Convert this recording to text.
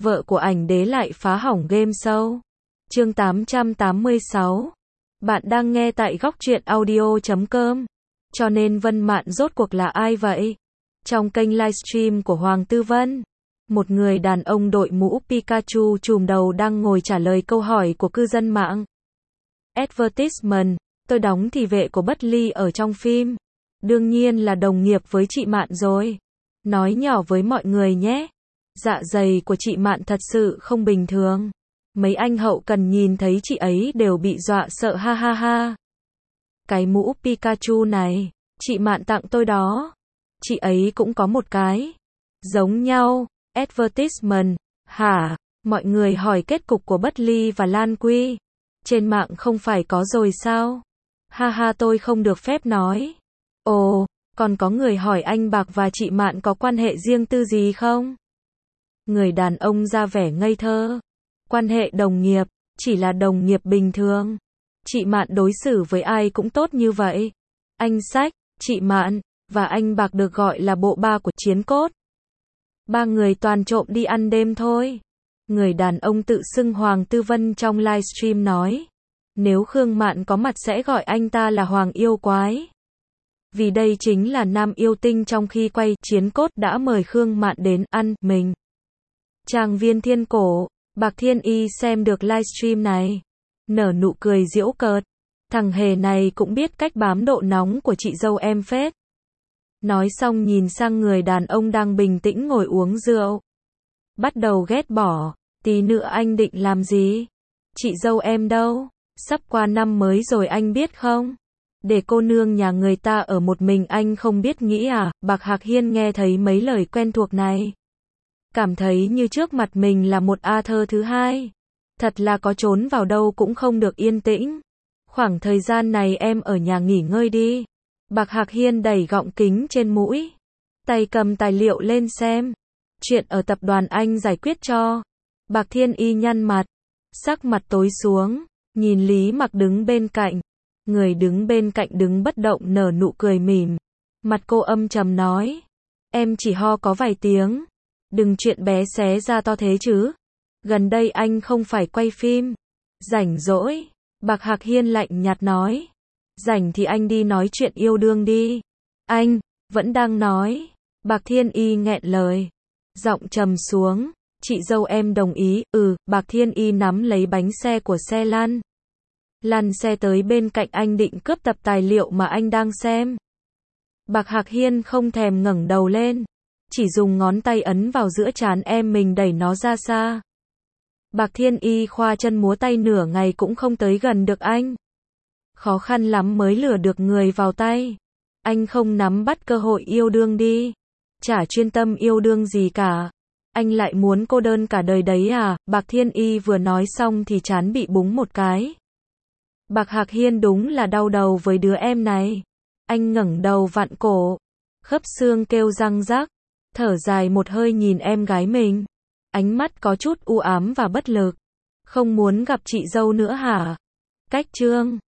vợ của ảnh đế lại phá hỏng game show. Chương 886. Bạn đang nghe tại góc truyện audio.com. Cho nên Vân Mạn rốt cuộc là ai vậy? Trong kênh livestream của Hoàng Tư Vân, một người đàn ông đội mũ Pikachu trùm đầu đang ngồi trả lời câu hỏi của cư dân mạng. Advertisement, tôi đóng thị vệ của Bất Ly ở trong phim. Đương nhiên là đồng nghiệp với chị Mạn rồi. Nói nhỏ với mọi người nhé. Dạ dày của chị Mạn thật sự không bình thường. Mấy anh hậu cần nhìn thấy chị ấy đều bị dọa sợ ha ha ha. Cái mũ Pikachu này, chị Mạn tặng tôi đó. Chị ấy cũng có một cái. Giống nhau. Advertisement. Hả? Mọi người hỏi kết cục của Bất Ly và Lan Quy. Trên mạng không phải có rồi sao? Ha ha, tôi không được phép nói. Ồ, còn có người hỏi anh Bạc và chị Mạn có quan hệ riêng tư gì không? Người đàn ông ra vẻ ngây thơ. Quan hệ đồng nghiệp, chỉ là đồng nghiệp bình thường. Chị Mạn đối xử với ai cũng tốt như vậy. Anh Sách, chị Mạn, và anh Bạc được gọi là bộ ba của Chiến Cốt. Ba người toàn trộm đi ăn đêm thôi. Người đàn ông tự xưng Hoàng Tư Vân trong livestream nói. Nếu Khương Mạn có mặt sẽ gọi anh ta là Hoàng Yêu Quái. Vì đây chính là nam yêu tinh, trong khi quay Chiến Cốt đã mời Khương Mạn đến ăn mình. Tràng viên Thiên Cổ, Bạc Thiên Y xem được livestream này, nở nụ cười giễu cợt. Thằng hề này cũng biết cách bám độ nóng của chị dâu em phết. Nói xong nhìn sang người đàn ông đang bình tĩnh ngồi uống rượu. Bắt đầu ghét bỏ, tí nữa anh định làm gì? Chị dâu em đâu? Sắp qua năm mới rồi anh biết không? Để cô nương nhà người ta ở một mình anh không biết nghĩ à? Bạc Hạc Hiên nghe thấy mấy lời quen thuộc này, cảm thấy như trước mặt mình là một A Thơ thứ hai. Thật là có trốn vào đâu cũng không được yên tĩnh. Khoảng thời gian này em ở nhà nghỉ ngơi đi. Bạc Hạc Hiên đẩy gọng kính trên mũi, tay cầm tài liệu lên xem. Chuyện ở tập đoàn anh giải quyết cho. Bạc Thiên Y nhăn mặt, sắc mặt tối xuống, nhìn Lý Mặc đứng bên cạnh. Người đứng bên cạnh đứng bất động nở nụ cười mỉm. Mặt cô âm trầm nói. Em chỉ ho có vài tiếng. Đừng chuyện bé xé ra to thế chứ. Gần đây anh không phải quay phim. Rảnh rỗi. Bạc Hạc Hiên lạnh nhạt nói. Rảnh thì anh đi nói chuyện yêu đương đi. Anh, vẫn đang nói. Bạc Thiên Y nghẹn lời. Giọng trầm xuống. Chị dâu em đồng ý. Bạc Thiên Y nắm lấy bánh xe của xe lăn. Lăn xe tới bên cạnh anh định cướp tập tài liệu mà anh đang xem. Bạc Hạc Hiên không thèm ngẩng đầu lên. Chỉ dùng ngón tay ấn vào giữa trán em mình đẩy nó ra xa. Bạc Thiên Y khoa chân múa tay nửa ngày cũng không tới gần được anh. Khó khăn lắm mới lừa được người vào tay. Anh không nắm bắt cơ hội yêu đương đi. Chả chuyên tâm yêu đương gì cả. Anh lại muốn cô đơn cả đời đấy à? Bạc Thiên Y vừa nói xong thì trán bị búng một cái. Bạc Hạc Hiên đúng là đau đầu với đứa em này. Anh ngẩng đầu vặn cổ. Khớp xương kêu răng rắc. Thở dài một hơi nhìn em gái mình. Ánh mắt có chút u ám và bất lực. Không muốn gặp chị dâu nữa hả? Cách chương